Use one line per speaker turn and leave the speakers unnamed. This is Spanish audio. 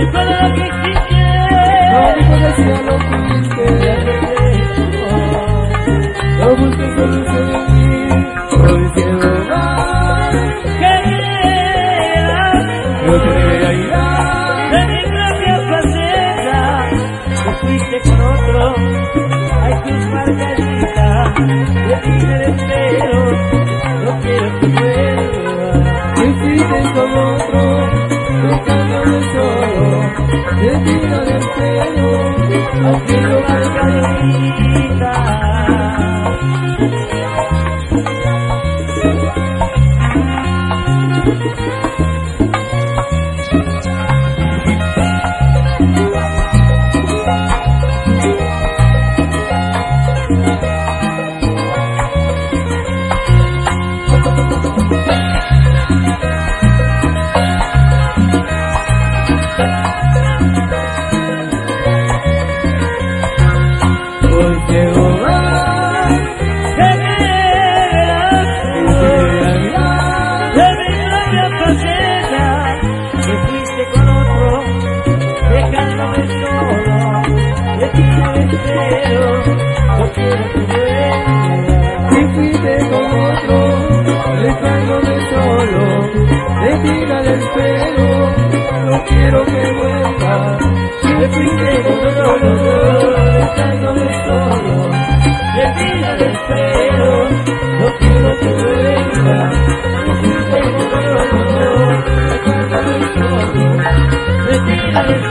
todo lo que existe.
Lo único que sea lo fuiste. No busques solución en mí. Hoy quiero más.
Que creas
Yo te irá.
de mi propia faceta. Te fuiste con otro. Hay tus margaritas. De ti me desespero. No quiero que vuelvas.
Te fuiste con otro, dejándome solo. Te tira del pelo, haciendo
Margarita.
Hoy quiero más.
Que creas de mi propia faceta. Te fuiste con otro, dejándome solo. De ti me desespero, no quiero que vuelvas.
Te fuiste con otro, dejándome solo. Te tira del pelo, no quiero que vuelvas.
Te fuiste con otro, dejándome solo. De ti me desespero, no quiero que vuelvas. Te fuiste con otro, dejándome solo. De ti me desespero.